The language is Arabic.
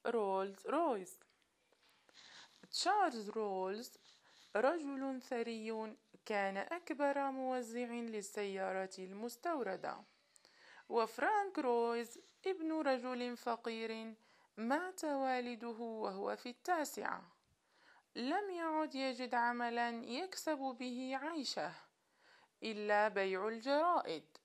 رولز رويس. تشارلز رولز رجل ثري كان أكبر موزع للسيارات المستوردة. وفرانك رويز ابن رجل فقير مات والده وهو في 9. لم يعد يجد عملا يكسب به عيشه إلا بيع الجرائد.